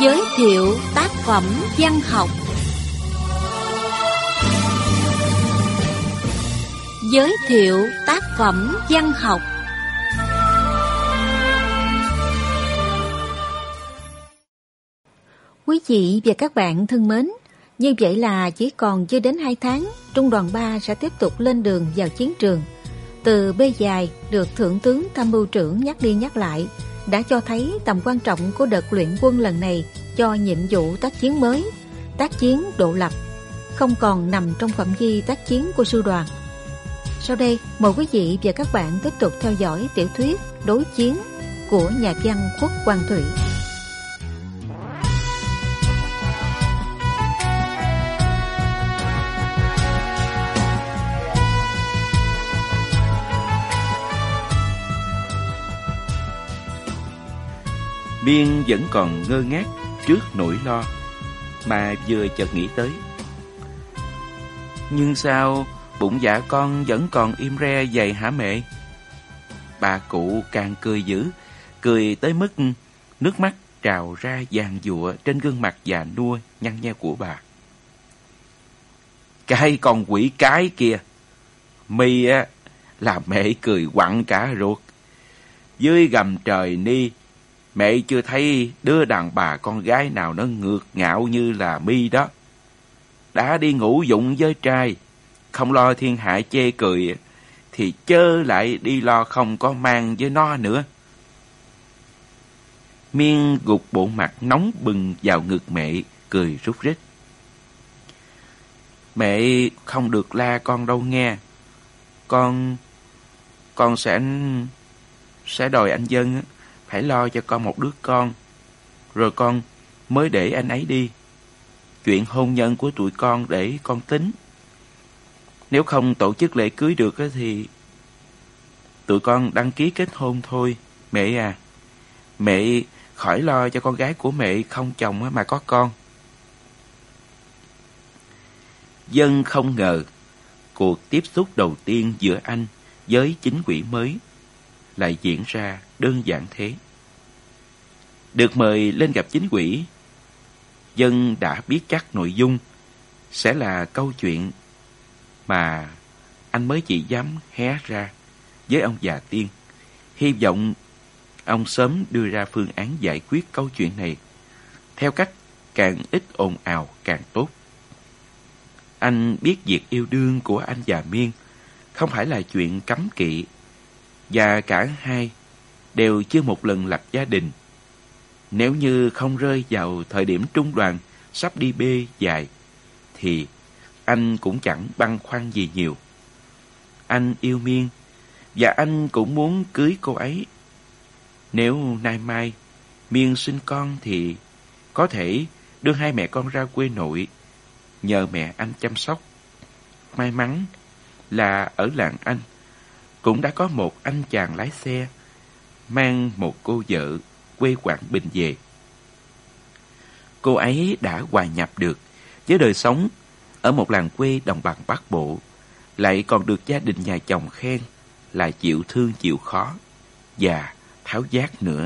Giới thiệu tác phẩm văn học. Giới thiệu tác phẩm văn học. Quý vị và các bạn thân mến, như vậy là chỉ còn chưa đến 2 tháng, Trung đoàn 3 sẽ tiếp tục lên đường vào chiến trường. Từ bê dài được Thượng tướng Tham mưu trưởng nhắc đi nhắc lại đã cho thấy tầm quan trọng của đợt luyện quân lần này cho nhiệm vụ tác chiến mới, tác chiến độ lập, không còn nằm trong phạm vi tác chiến của sư đoàn. Sau đây, mời quý vị và các bạn tiếp tục theo dõi tiểu thuyết Đối chiến của nhà văn Khuất Quang Thụy. Miên vẫn còn ngơ ngác trước nỗi lo, mà vừa chợt nghĩ tới. Nhưng sao bụng dạ con vẫn còn im re vậy hả mẹ? Bà cụ càng cười dữ, cười tới mức nước mắt trào ra giàn giụa trên gương mặt già nua nhăn nheo của bà. Cái con quỷ cái kia, mi á là mẹ cười quặn cả ruột. Dưới gầm trời ni, mẹ chưa thấy đứa đàn bà con gái nào nó ngược ngạo như là mi đó. Đã đi ngủ dụng với trai, không lo thiên hạ chê cười, thì chớ lại đi lo không có mang với nó nữa. Miên gục bộ mặt nóng bừng vào ngực mẹ, cười rút rít. Mẹ không được la con đâu nghe. Con sẽ đòi anh Dân phải lo cho con một đứa con, rồi con mới để anh ấy đi. Chuyện hôn nhân của tụi con để con tính. Nếu không tổ chức lễ cưới được thì tụi con đăng ký kết hôn thôi. Mẹ à, mẹ khỏi lo cho con gái của mẹ không chồng mà có con. Dân không ngờ cuộc tiếp xúc đầu tiên giữa anh với chính quỷ mới lại diễn ra đơn giản thế. Được mời lên gặp chính quỷ, Dân đã biết chắc nội dung sẽ là câu chuyện mà anh mới chỉ dám hé ra với ông già Tiên, hy vọng ông sớm đưa ra phương án giải quyết câu chuyện này theo cách càng ít ồn ào càng tốt. Anh biết việc yêu đương của anh và Miên không phải là chuyện cấm kỵ, và cả hai đều chưa một lần lập gia đình. Nếu như không rơi vào thời điểm trung đoàn sắp đi bê dài, thì anh cũng chẳng băn khoăn gì nhiều. Anh yêu Miên, và anh cũng muốn cưới cô ấy. Nếu nay mai Miên sinh con thì có thể đưa hai mẹ con ra quê nội, nhờ mẹ anh chăm sóc. May mắn là ở làng anh cũng đã có một anh chàng lái xe mang một cô vợ quê Quảng Bình về. Cô ấy đã hòa nhập được với đời sống ở một làng quê đồng bằng Bắc Bộ, lại còn được gia đình nhà chồng khen là chịu thương chịu khó và tháo vát nữa.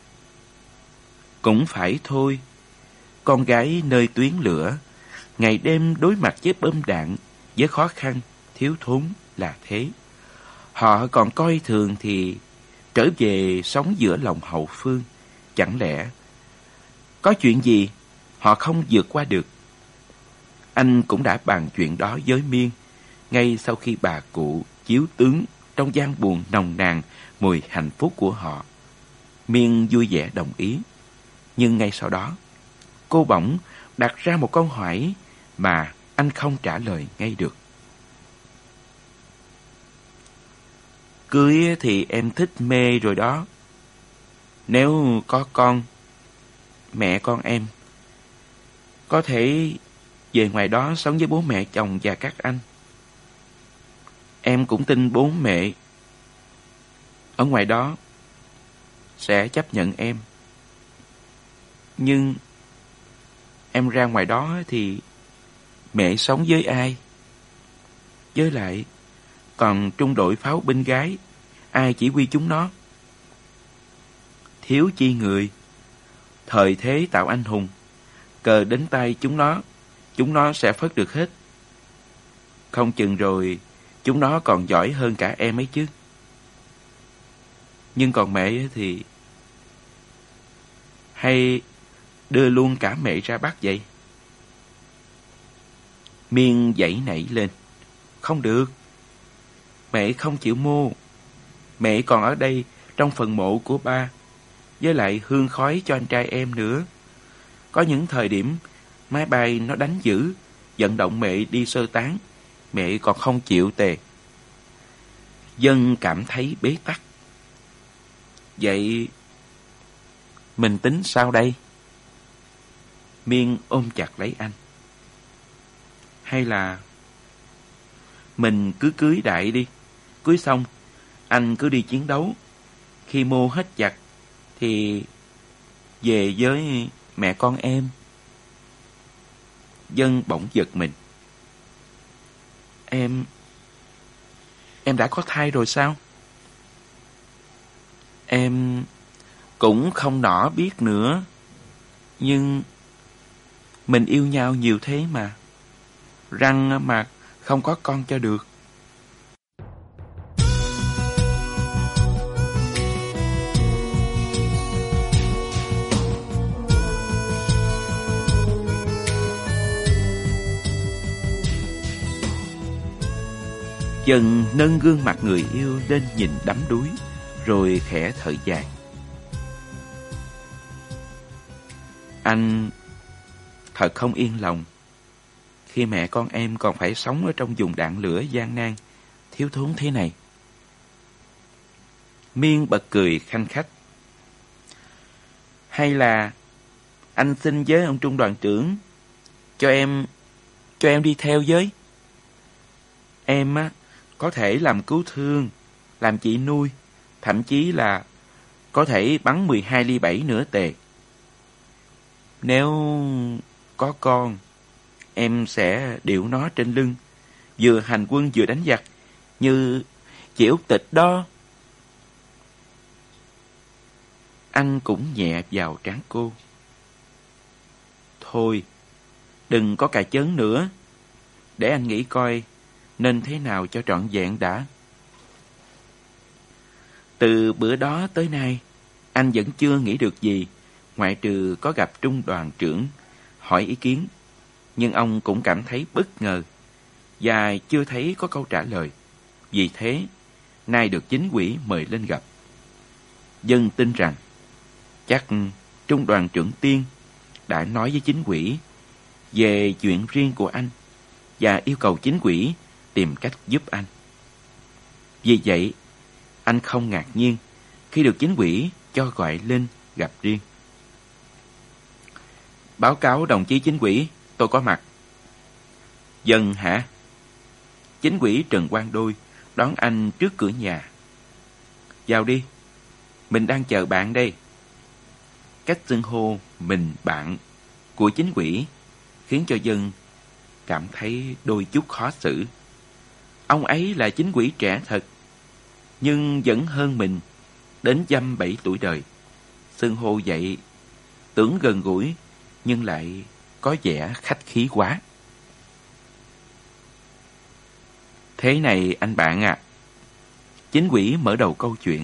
Cũng phải thôi, con gái nơi tuyến lửa, ngày đêm đối mặt với bom đạn, với khó khăn, thiếu thốn là thế. Họ còn coi thường thì trở về sống giữa lòng hậu phương, chẳng lẽ có chuyện gì họ không vượt qua được? Anh cũng đã bàn chuyện đó với Miên ngay sau khi bà cụ chiếu tướng trong gian buồn nồng nàn mùi hạnh phúc của họ. Miên vui vẻ đồng ý, nhưng ngay sau đó cô bỗng đặt ra một câu hỏi mà anh không trả lời ngay được. Cưới thì em thích mê rồi đó. Nếu có con, mẹ con em có thể về ngoài đó sống với bố mẹ chồng và các anh. Em cũng tin bố mẹ ở ngoài đó sẽ chấp nhận em. Nhưng em ra ngoài đó thì mẹ sống với ai? Với lại còn trung đội pháo binh gái, ai chỉ huy chúng nó? Thiếu chi người, Thời thế tạo anh hùng, cờ đến tay chúng nó sẽ phất được hết. Không chừng rồi chúng nó còn giỏi hơn cả em ấy chứ. Nhưng còn mẹ thì... Hay đưa luôn cả mẹ ra bắt vậy? Miên giãy nảy lên. Không được. Mẹ không chịu mô. Mẹ còn ở đây trong phần mộ của ba, với lại hương khói cho anh trai em nữa. Có những thời điểm máy bay nó đánh dữ, vận động mẹ đi sơ tán, mẹ còn không chịu tề. Dân cảm thấy bế tắc. Vậy mình tính sao đây? Miên ôm chặt lấy anh. Hay là mình cứ cưới Đại đi. Cưới xong anh cứ đi chiến đấu. Khi mô hết giặc thì về với mẹ con em. Dân bỗng giật mình. Em đã có thai rồi sao? Em cũng không nỏ biết nữa. Nhưng mình yêu nhau nhiều thế mà. Răng mà không có con cho được. Dần nâng gương mặt người yêu lên nhìn đắm đuối, rồi khẽ thở dài. Anh thật không yên lòng khi mẹ con em còn phải sống ở trong vùng đạn lửa gian nan, thiếu thốn thế này. Miên bật cười khanh khách. Hay là anh xin với ông trung đoàn trưởng cho em đi theo với. Em á có thể làm cứu thương, làm chị nuôi, thậm chí là có thể bắn 12 ly 7 nữa tề. Nếu có con, em sẽ điệu nó trên lưng, vừa hành quân vừa đánh giặc, như chị Út Tịch đó. Anh cũng nhẹ vào trán cô. Thôi, đừng có cà chớn nữa. Để anh nghĩ coi nên thế nào cho trọn vẹn đã. Từ bữa đó tới nay, anh vẫn chưa nghĩ được gì, ngoại trừ có gặp trung đoàn trưởng, hỏi ý kiến. Nhưng ông cũng cảm thấy bất ngờ, và chưa thấy có câu trả lời. Vì thế, nay được chính ủy mời lên gặp. Dân tin rằng, chắc trung đoàn trưởng Tiên đã nói với chính ủy về chuyện riêng của anh, và yêu cầu chính ủy tìm cách giúp anh. Vì vậy, anh không ngạc nhiên khi được chính ủy cho gọi lên gặp riêng. Báo cáo đồng chí chính ủy, tôi có mặt. Dân hả? Chính ủy Trần Quang Đôi đón anh trước cửa nhà. Vào đi, mình đang chờ bạn đây. Cách xưng hô mình bạn của chính ủy khiến cho Dân cảm thấy đôi chút khó xử. Ông ấy là chính ủy trẻ thật, nhưng vẫn hơn mình đến dăm 7 tuổi đời. Xưng hô vậy tưởng gần gũi, nhưng lại có vẻ khách khí quá. Thế này anh bạn à, chính ủy mở đầu câu chuyện.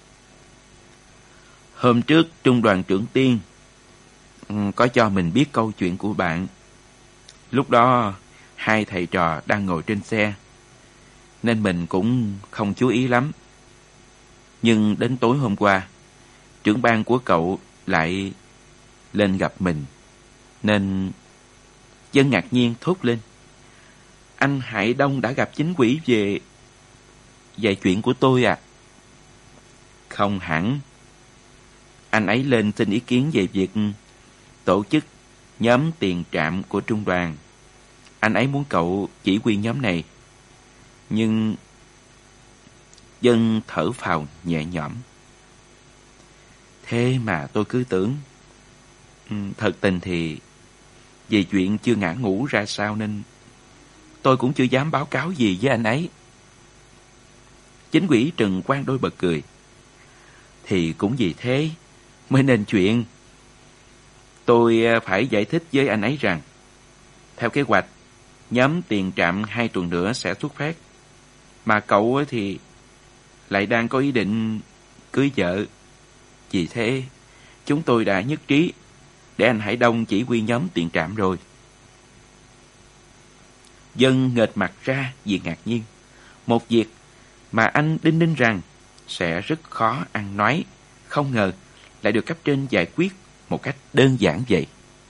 Hôm trước trung đoàn trưởng Tiên có cho mình biết câu chuyện của bạn. Lúc đó hai thầy trò đang ngồi trên xe, nên mình cũng không chú ý lắm. Nhưng đến tối hôm qua, trưởng ban của cậu lại lên gặp mình, nên Dân ngạc nhiên thốt lên. Anh Hải Đông đã gặp chính ủy về chuyện của tôi à? Không hẳn. Anh ấy lên xin ý kiến về việc tổ chức nhóm tiền trạm của trung đoàn. Anh ấy muốn cậu chỉ huy nhóm này. Nhưng Dân thở phào nhẹ nhõm. Thế mà tôi cứ tưởng. Thật tình thì vì chuyện chưa ngã ngũ ra sao nên tôi cũng chưa dám báo cáo gì với anh ấy. Chính ủy Trần Quang Đôi bật cười. Thì cũng vì thế mới nên chuyện. Tôi phải giải thích với anh ấy rằng, theo kế hoạch, nhóm tiền trạm 2 tuần nữa sẽ xuất phát. Mà cậu thì lại đang có ý định cưới vợ. Vì thế, chúng tôi đã nhất trí để anh Hải Đông chỉ huy nhóm tiền trạm rồi. Dân nghệt mặt ra vì ngạc nhiên. Một việc mà anh đinh ninh rằng sẽ rất khó ăn nói, không ngờ lại được cấp trên giải quyết một cách đơn giản vậy.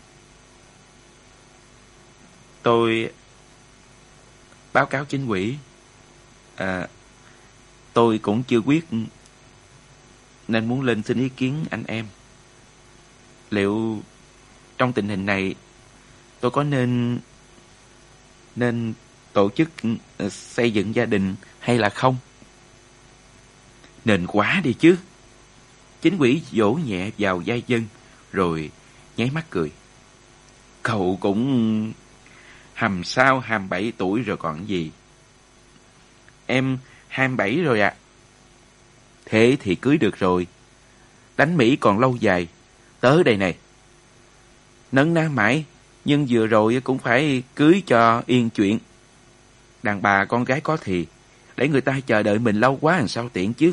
Tôi báo cáo chính ủy. Tôi cũng chưa quyết nên muốn lên xin ý kiến anh em. Liệu trong tình hình này tôi có nên tổ chức xây dựng gia đình hay là không? Nên quá đi chứ. Chính ủy vỗ nhẹ vào vai Dân rồi nháy mắt cười. Cậu cũng 26-27 tuổi rồi còn gì. Em 27 rồi ạ. Thế thì cưới được rồi. Đánh Mỹ còn lâu dài. Tới đây này. Nấn ná mãi, nhưng vừa rồi cũng phải cưới cho yên chuyện. Đàn bà con gái có thì, để người ta chờ đợi mình lâu quá làm sao tiện chứ.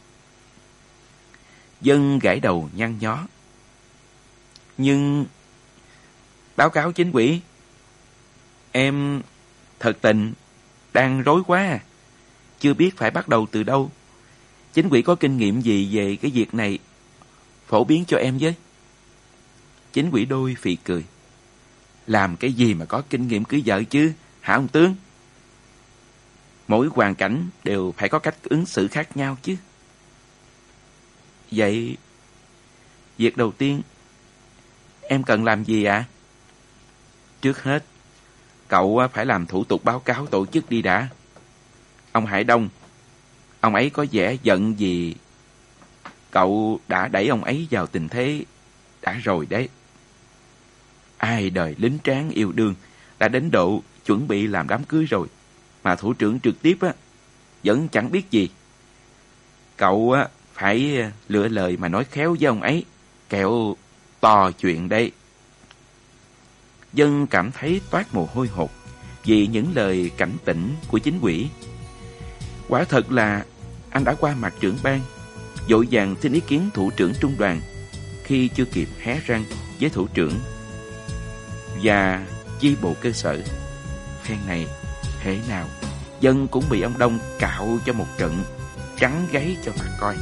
Dân gãi đầu nhăn nhó. Nhưng báo cáo chính ủy, em thật tình đang rối quá à. Chưa biết phải bắt đầu từ đâu. Chính ủy có kinh nghiệm gì về cái việc này, phổ biến cho em với. Chính ủy đôi phì cười. Làm cái gì mà có kinh nghiệm cưới vợ chứ, hả ông tướng? Mỗi hoàn cảnh đều phải có cách ứng xử khác nhau chứ. Vậy, việc đầu tiên, em cần làm gì ạ? Trước hết, cậu phải làm thủ tục báo cáo tổ chức đi đã. Ông Hải Đông, ông ấy có vẻ giận gì cậu đã đẩy ông ấy vào tình thế đã rồi đấy. Ai đời lính tráng yêu đương đã đến độ chuẩn bị làm đám cưới rồi, mà thủ trưởng trực tiếp vẫn chẳng biết gì. Cậu phải lựa lời mà nói khéo với ông ấy, kẻo to chuyện đây. Dân cảm thấy toát mồ hôi hột vì những lời cảnh tỉnh của chính ủy. Quả thật là anh đã qua mặt trưởng ban, vội vàng xin ý kiến thủ trưởng trung đoàn khi chưa kịp hé răng với thủ trưởng và chi bộ cơ sở. Phen này, thế nào, Dân cũng bị ông Đông cạo cho một trận trắng gáy cho mà coi.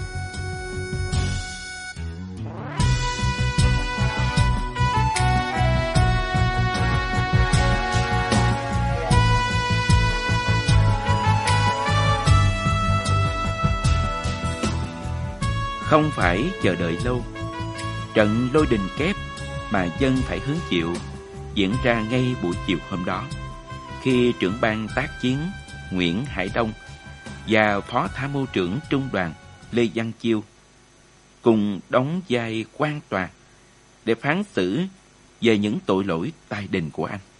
Không phải chờ đợi lâu, trận lôi đình kép mà Dân phải hứng chịu diễn ra ngay buổi chiều hôm đó, khi trưởng ban tác chiến Nguyễn Hải Đông và phó tham mưu trưởng trung đoàn Lê Văn Chiêu cùng đóng vai quan tòa để phán xử về những tội lỗi tai đình của anh.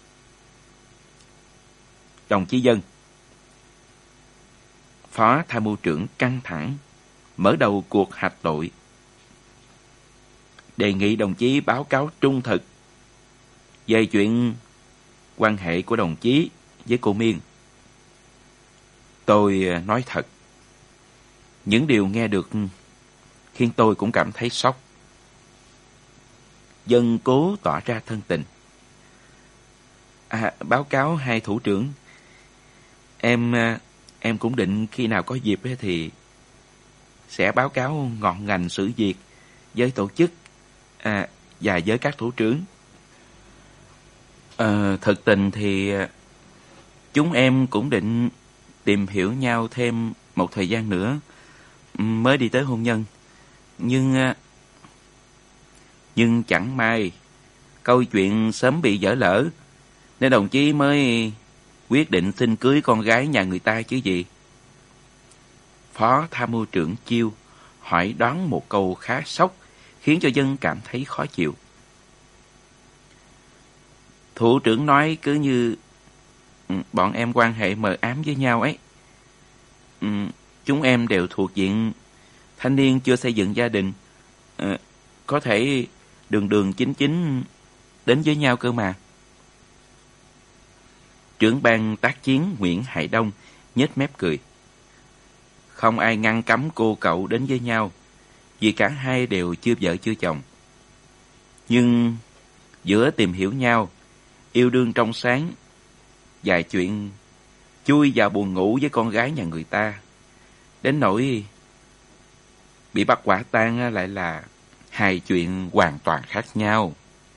Đồng chí Dân, phó tham mưu trưởng căng thẳng mở đầu cuộc hạch tội. Đề nghị đồng chí báo cáo trung thực về chuyện quan hệ của đồng chí với cô Miên. Tôi nói thật, những điều nghe được khiến tôi cũng cảm thấy sốc. Dân cố tỏ ra thân tình. Báo cáo hai thủ trưởng, em cũng định khi nào có dịp thì sẽ báo cáo ngọn ngành sự việc với tổ chức và với các thủ trưởng. Thực tình thì chúng em cũng định tìm hiểu nhau thêm một thời gian nữa mới đi tới hôn nhân. Nhưng chẳng may câu chuyện sớm bị vỡ lỡ, nên đồng chí mới quyết định xin cưới con gái nhà người ta chứ gì. Phó tham mưu trưởng Chiêu hỏi đoán một câu khá sốc, khiến cho Dân cảm thấy khó chịu. Thủ trưởng nói cứ như bọn em quan hệ mờ ám với nhau ấy. Chúng em đều thuộc diện thanh niên chưa xây dựng gia đình. Có thể đường đường chính chính đến với nhau cơ mà. Trưởng ban tác chiến Nguyễn Hải Đông nhếch mép cười. Không ai ngăn cấm cô cậu đến với nhau, vì cả hai đều chưa vợ chưa chồng. Nhưng giữa tìm hiểu nhau, yêu đương trong sáng, vài chuyện chui vào buồng ngủ với con gái nhà người ta, đến nỗi bị bắt quả tang lại là hai chuyện hoàn toàn khác nhau.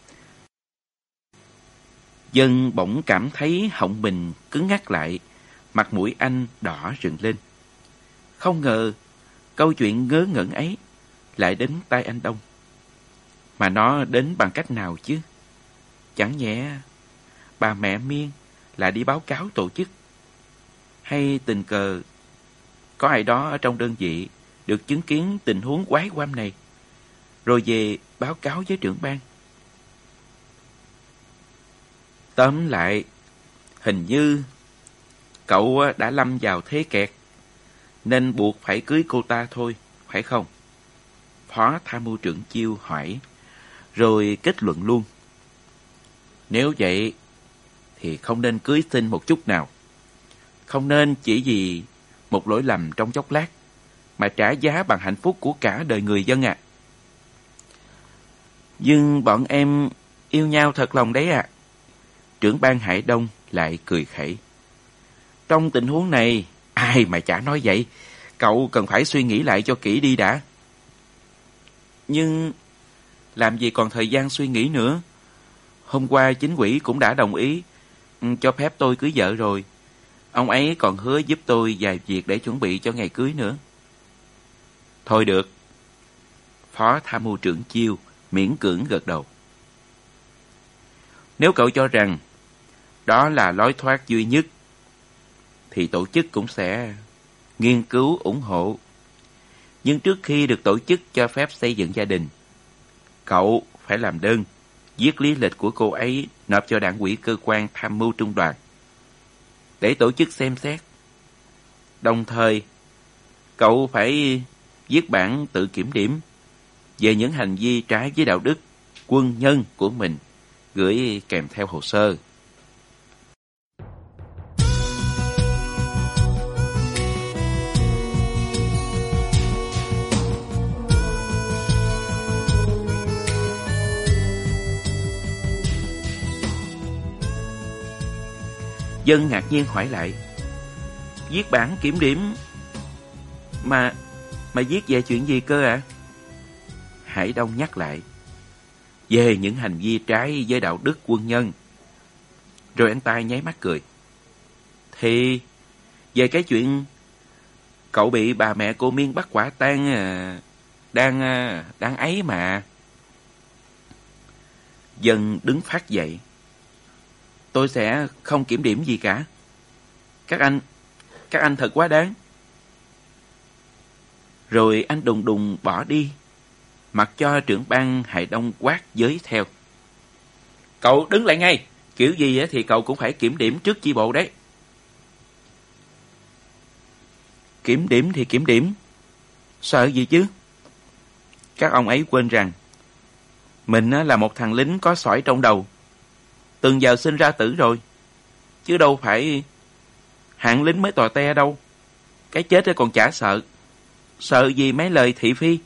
Dân bỗng cảm thấy họng mình cứng ngắc lại, mặt mũi anh đỏ rừng lên. Không ngờ câu chuyện ngớ ngẩn ấy lại đến tai anh Đông. Mà nó đến bằng cách nào chứ? Chẳng nhẽ bà mẹ Miên là đi báo cáo tổ chức? Hay tình cờ có ai đó ở trong đơn vị được chứng kiến tình huống quái quăm này, rồi về báo cáo với trưởng ban? Tóm lại, hình như cậu đã lâm vào thế kẹt, nên buộc phải cưới cô ta thôi, phải không? Phó Tham mưu trưởng Chiêu hỏi, rồi kết luận luôn. Nếu vậy, thì không nên cưới xin một chút nào. Không nên chỉ vì một lỗi lầm trong chốc lát, mà trả giá bằng hạnh phúc của cả đời người dân ạ. Nhưng bọn em yêu nhau thật lòng đấy ạ. Trưởng ban Hải Đông lại cười khẩy. Trong tình huống này, ai mà chả nói vậy. Cậu cần phải suy nghĩ lại cho kỹ đi đã. Nhưng làm gì còn thời gian suy nghĩ nữa. Hôm qua chính ủy cũng đã đồng ý cho phép tôi cưới vợ rồi. Ông ấy còn hứa giúp tôi vài việc để chuẩn bị cho ngày cưới nữa. Thôi được. Phó Tham mưu trưởng Chiêu miễn cưỡng gật đầu. Nếu cậu cho rằng đó là lối thoát duy nhất, thì tổ chức cũng sẽ nghiên cứu ủng hộ. Nhưng trước khi được tổ chức cho phép xây dựng gia đình, cậu phải làm đơn, viết lý lịch của cô ấy nộp cho đảng ủy cơ quan tham mưu trung đoàn, để tổ chức xem xét. Đồng thời, cậu phải viết bản tự kiểm điểm về những hành vi trái với đạo đức quân nhân của mình, gửi kèm theo hồ sơ. Dân ngạc nhiên hỏi lại, viết bản kiểm điểm mà viết về chuyện gì cơ ạ? Hải Đông nhắc lại, về những hành vi trái với đạo đức quân nhân. Rồi anh ta nháy mắt cười. Thì về cái chuyện cậu bị bà mẹ cô Miên bắt quả tang đang ấy mà. Dân đứng phát dậy. Tôi sẽ không kiểm điểm gì cả. Các anh thật quá đáng. Rồi anh đùng đùng bỏ đi, mặc cho trưởng ban Hải Đông quát giới theo. Cậu đứng lại ngay, kiểu gì thì cậu cũng phải kiểm điểm trước chi bộ đấy. Kiểm điểm thì kiểm điểm, sợ gì chứ? Các ông ấy quên rằng mình là một thằng lính có sỏi trong đầu, từng giờ sinh ra tử rồi, chứ đâu phải hạng lính mới tò te đâu. Cái chết còn chả sợ, sợ gì mấy lời thị phi.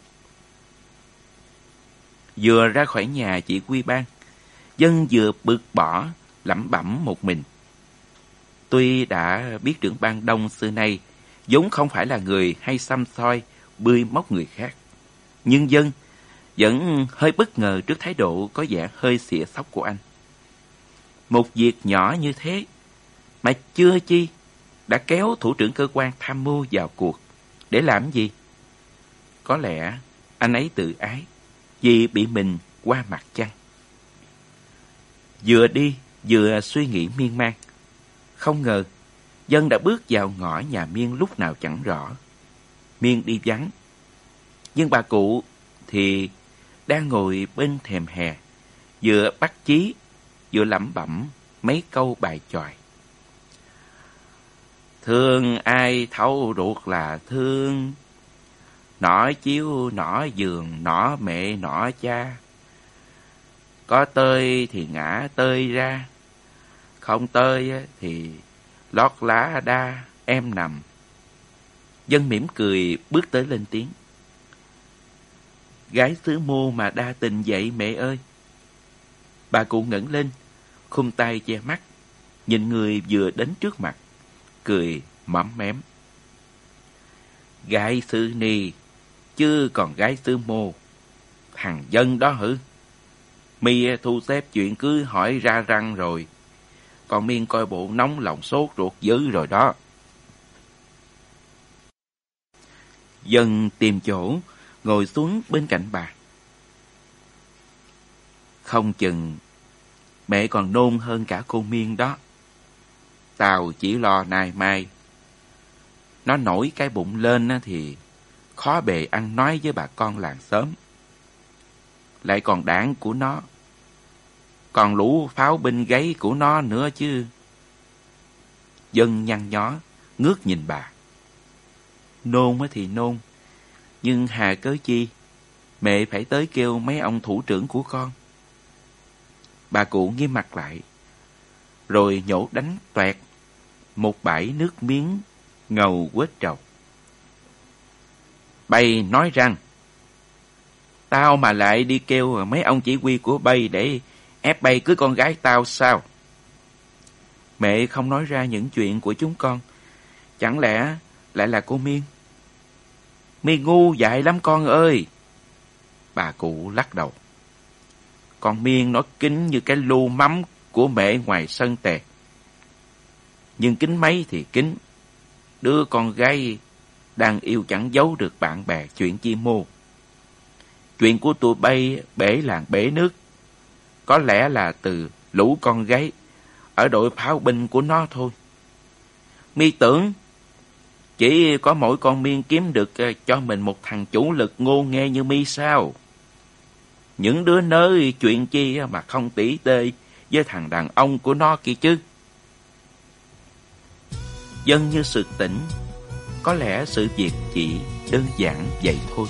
Vừa ra khỏi nhà chỉ huy ban, Dân vừa bực bỏ lẩm bẩm một mình. Tuy đã biết trưởng ban Đông xưa nay vốn không phải là người hay xăm soi bươi móc người khác, nhưng Dân vẫn hơi bất ngờ trước thái độ có vẻ hơi xỉa xóc của anh. Một việc nhỏ như thế mà chưa chi đã kéo thủ trưởng cơ quan tham mưu vào cuộc. Để làm gì? Có lẽ anh ấy tự ái vì bị mình qua mặt chăng? Vừa đi vừa suy nghĩ miên man. Không ngờ Dân đã bước vào ngõ nhà Miên lúc nào chẳng rõ. Miên đi vắng, nhưng bà cụ thì đang ngồi bên thềm hè, vừa bắt chí vừa lẩm bẩm mấy câu bài chòi. Thương ai thấu ruột là thương, nỏ chiếu nỏ giường nỏ mẹ nỏ cha, Có tơi thì ngã tơi ra, không tơi thì lót lá đa em nằm. Dân mỉm cười bước tới lên tiếng. Gái xứ Mô mà đa tình vậy mẹ ơi. Bà cụ ngẩng lên, khum tay che mắt, nhìn người vừa đến trước mặt, cười mắm mém. Gái xứ Ni, chứ còn gái xứ Mô. Thằng Dân đó hử? Mi thu xếp chuyện cưới hỏi ra răng rồi. Còn Miên coi bộ nóng lòng sốt ruột dữ rồi đó. Dân tìm chỗ, ngồi xuống bên cạnh bà. Không chừng mẹ còn nôn hơn cả cô Miên đó. Tao chỉ lo nay mai nó nổi cái bụng lên thì khó bề ăn nói với bà con làng xóm. Lại còn đảng của nó, còn lũ pháo binh gáy của nó nữa chứ. Dân nhăn nhó, ngước nhìn bà. Nôn thì nôn, nhưng hà cớ chi mẹ phải tới kêu mấy ông thủ trưởng của con. Bà cụ nghiêm mặt lại, rồi nhổ đánh toẹt một bãi nước miếng ngầu quết trầu. Bay nói rằng tao mà lại đi kêu mấy ông chỉ huy của Bay để ép Bay cưới con gái tao sao? Mẹ không nói ra những chuyện của chúng con, chẳng lẽ lại là cô Miên? Miên ngu dại lắm con ơi. Bà cụ lắc đầu. Con Miên nó kín như cái lu mắm của mẹ ngoài sân tè. Nhưng kín mấy thì kín. Đứa con gái đang yêu chẳng giấu được bạn bè chuyện chi mô. Chuyện của tụi Bay bể làng bể nước có lẽ là từ lũ con gái ở đội pháo binh của nó thôi. Mi tưởng chỉ có mỗi con Miên kiếm được cho mình một thằng chủ lực ngô nghê như Mi sao? Những đứa nới chuyện chi mà không tỉ tê với thằng đàn ông của nó kia chứ. Dân như sực tỉnh, có lẽ sự việc chỉ đơn giản vậy thôi.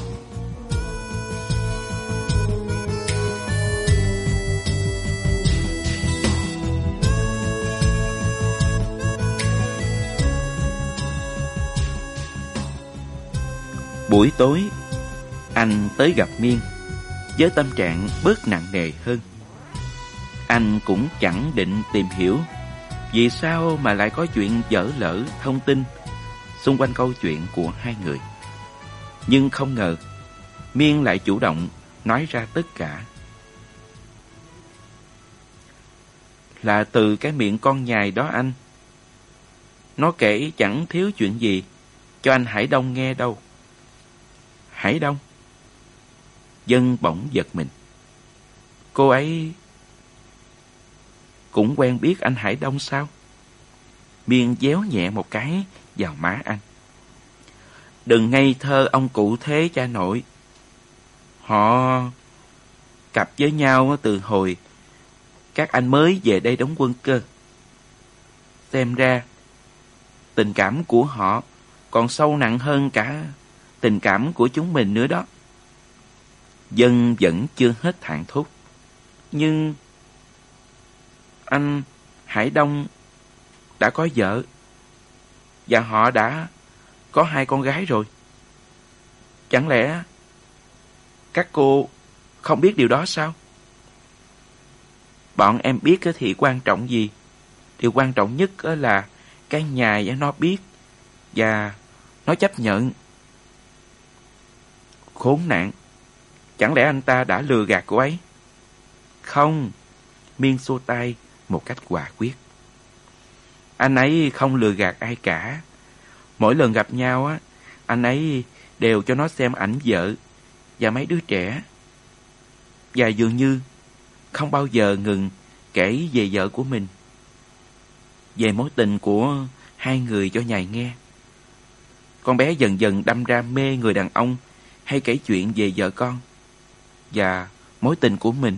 Buổi tối, anh tới gặp Miên với tâm trạng bớt nặng nề hơn. Anh cũng chẳng định tìm hiểu vì sao mà lại có chuyện dở lỡ thông tin xung quanh câu chuyện của hai người. Nhưng không ngờ Miên lại chủ động nói ra tất cả. Là từ cái miệng con nhài đó anh. Nó kể chẳng thiếu chuyện gì cho anh Hải Đông nghe đâu. Hải Đông? Dân bỗng giật mình. Cô ấy cũng quen biết anh Hải Đông sao? Miên déo nhẹ một cái vào má anh. Đừng ngây thơ ông cụ thế cha nội. Họ cặp với nhau từ hồi các anh mới về đây đóng quân cơ. Xem ra tình cảm của họ còn sâu nặng hơn cả tình cảm của chúng mình nữa đó. Dân vẫn chưa hết thảng thốt. Nhưng anh Hải Đông đã có vợ và họ đã có 2 con gái rồi. Chẳng lẽ các cô không biết điều đó sao? Bọn em biết thì quan trọng gì? Điều quan trọng nhất là cái nhà nó biết và nó chấp nhận. Khốn nạn! Chẳng lẽ anh ta đã lừa gạt cô ấy? Không, Miên xua tay một cách quả quyết. Anh ấy không lừa gạt ai cả. Mỗi lần gặp nhau anh ấy đều cho nó xem ảnh vợ và mấy đứa trẻ. Và dường như không bao giờ ngừng kể về vợ của mình, về mối tình của hai người cho nhài nghe. Con bé dần dần đâm ra mê người đàn ông hay kể chuyện về vợ con và mối tình của mình.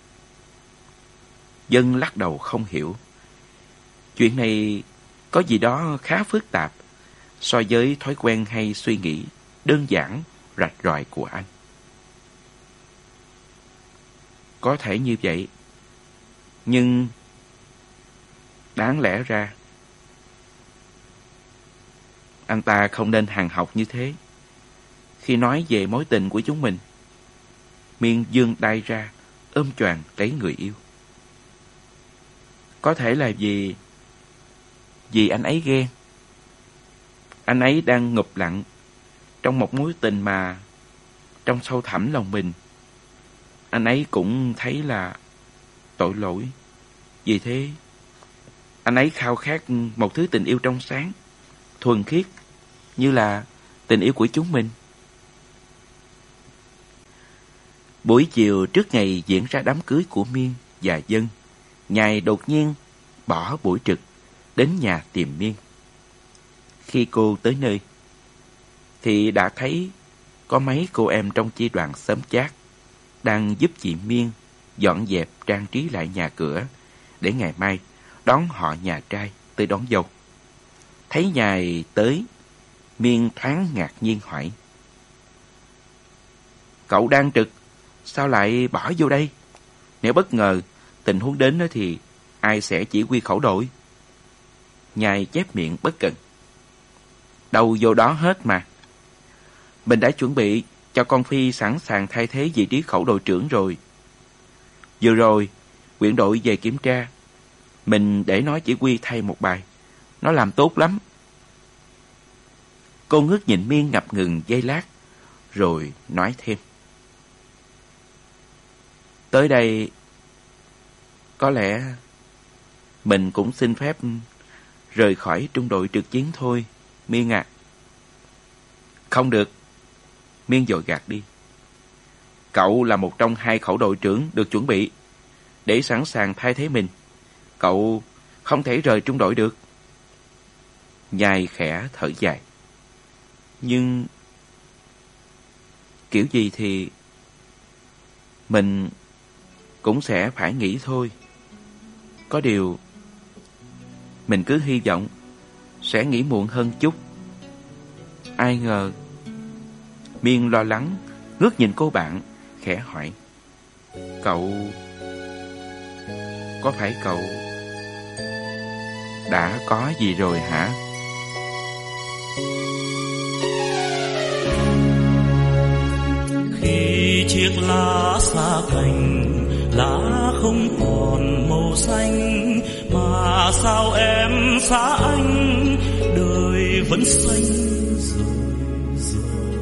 Dân lắc đầu không hiểu. Chuyện này có gì đó khá phức tạp so với thói quen hay suy nghĩ đơn giản rạch ròi của anh. Có thể như vậy. Nhưng đáng lẽ ra anh ta không nên hằn học như thế. Khi nói về mối tình của chúng mình, Miên giương tay ra, ôm choàng lấy người yêu. Có thể là vì anh ấy ghen. Anh ấy đang ngụp lặn trong một mối tình mà trong sâu thẳm lòng mình, anh ấy cũng thấy là tội lỗi. Vì thế, anh ấy khao khát một thứ tình yêu trong sáng, thuần khiết, như là tình yêu của chúng mình. Buổi chiều trước ngày diễn ra đám cưới của Miên và Dân, Nhài đột nhiên bỏ buổi trực đến nhà tìm Miên. Khi cô tới nơi, thì đã thấy có mấy cô em trong chi đoàn xóm chát đang giúp chị Miên dọn dẹp trang trí lại nhà cửa để ngày mai đón họ nhà trai tới đón dâu. Thấy Nhài tới, Miên thoáng ngạc nhiên hỏi: "Cậu đang trực, sao lại bỏ vô đây? Nếu bất ngờ tình huống đến thì ai sẽ chỉ huy khẩu đội?" Nhài chép miệng bất cần: "Đâu vô đó hết mà. Mình đã chuẩn bị cho con Phi sẵn sàng thay thế vị trí khẩu đội trưởng rồi. Vừa rồi, quyện đội về kiểm tra, mình để nó chỉ huy thay một bài. Nó làm tốt lắm." Cô ngước nhìn Miên ngập ngừng giây lát, rồi nói thêm: "Tới đây, có lẽ mình cũng xin phép rời khỏi trung đội trực chiến thôi, Miên à." "Không được." Miên vội gạt đi. "Cậu là một trong 2 khẩu đội trưởng được chuẩn bị để sẵn sàng thay thế mình. Cậu không thể rời trung đội được." Nhài khẽ thở dài: "Nhưng kiểu gì thì mình cũng sẽ phải nghỉ thôi. Có điều mình cứ hy vọng sẽ nghỉ muộn hơn chút." Ai ngờ Miên lo lắng ngước nhìn cô bạn, khẽ hỏi: Có phải cậu đã có gì rồi hả?" Khi chiếc lá xa cành, lá không còn màu xanh, mà sao em xa anh, đời vẫn xanh rồi giờ.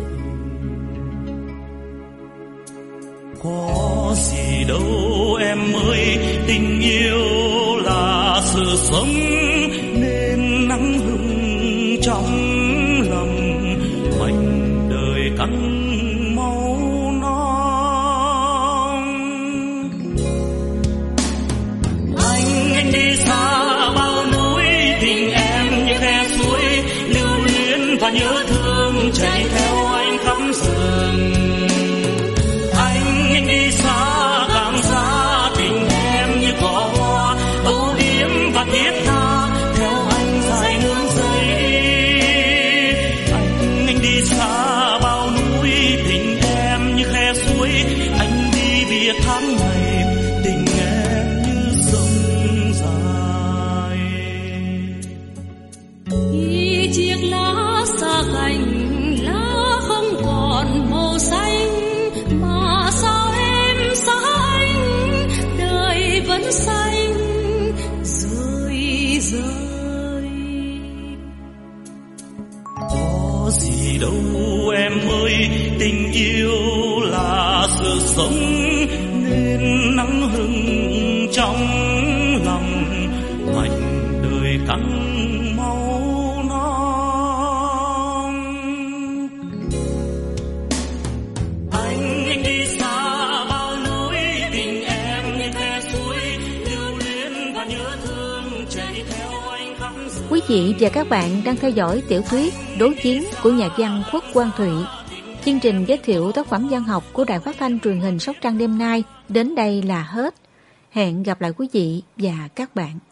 Có gì đâu em ơi, tình yêu là sự sống, nên nắng hừng trong lòng, mảnh đời cắn nhớ thương chạy theo anh khắp rừng. Anh đi xa càng xa, tình em như cỏ hoa âu yếm và thiết tha, theo anh dài nương dây. Anh đi xa bao núi, tình em như khe suối. Anh đi biệt tháng ngày, tình em như sông dài. Chiếc lá xa cành, lá không còn màu xanh, mà sao em xa anh, đời vẫn xanh rơi rơi. Có gì đâu em ơi, tình yêu là sự sống, nên nắng hừng trong lòng, mảnh đời cắn Quý vị và các bạn đang theo dõi tiểu thuyết Đối chiến của nhà văn Khuất Quang Thụy. Chương trình giới thiệu tác phẩm văn học của Đài Phát thanh Truyền hình Sóc Trăng đêm nay đến đây là hết. Hẹn gặp lại quý vị và các bạn.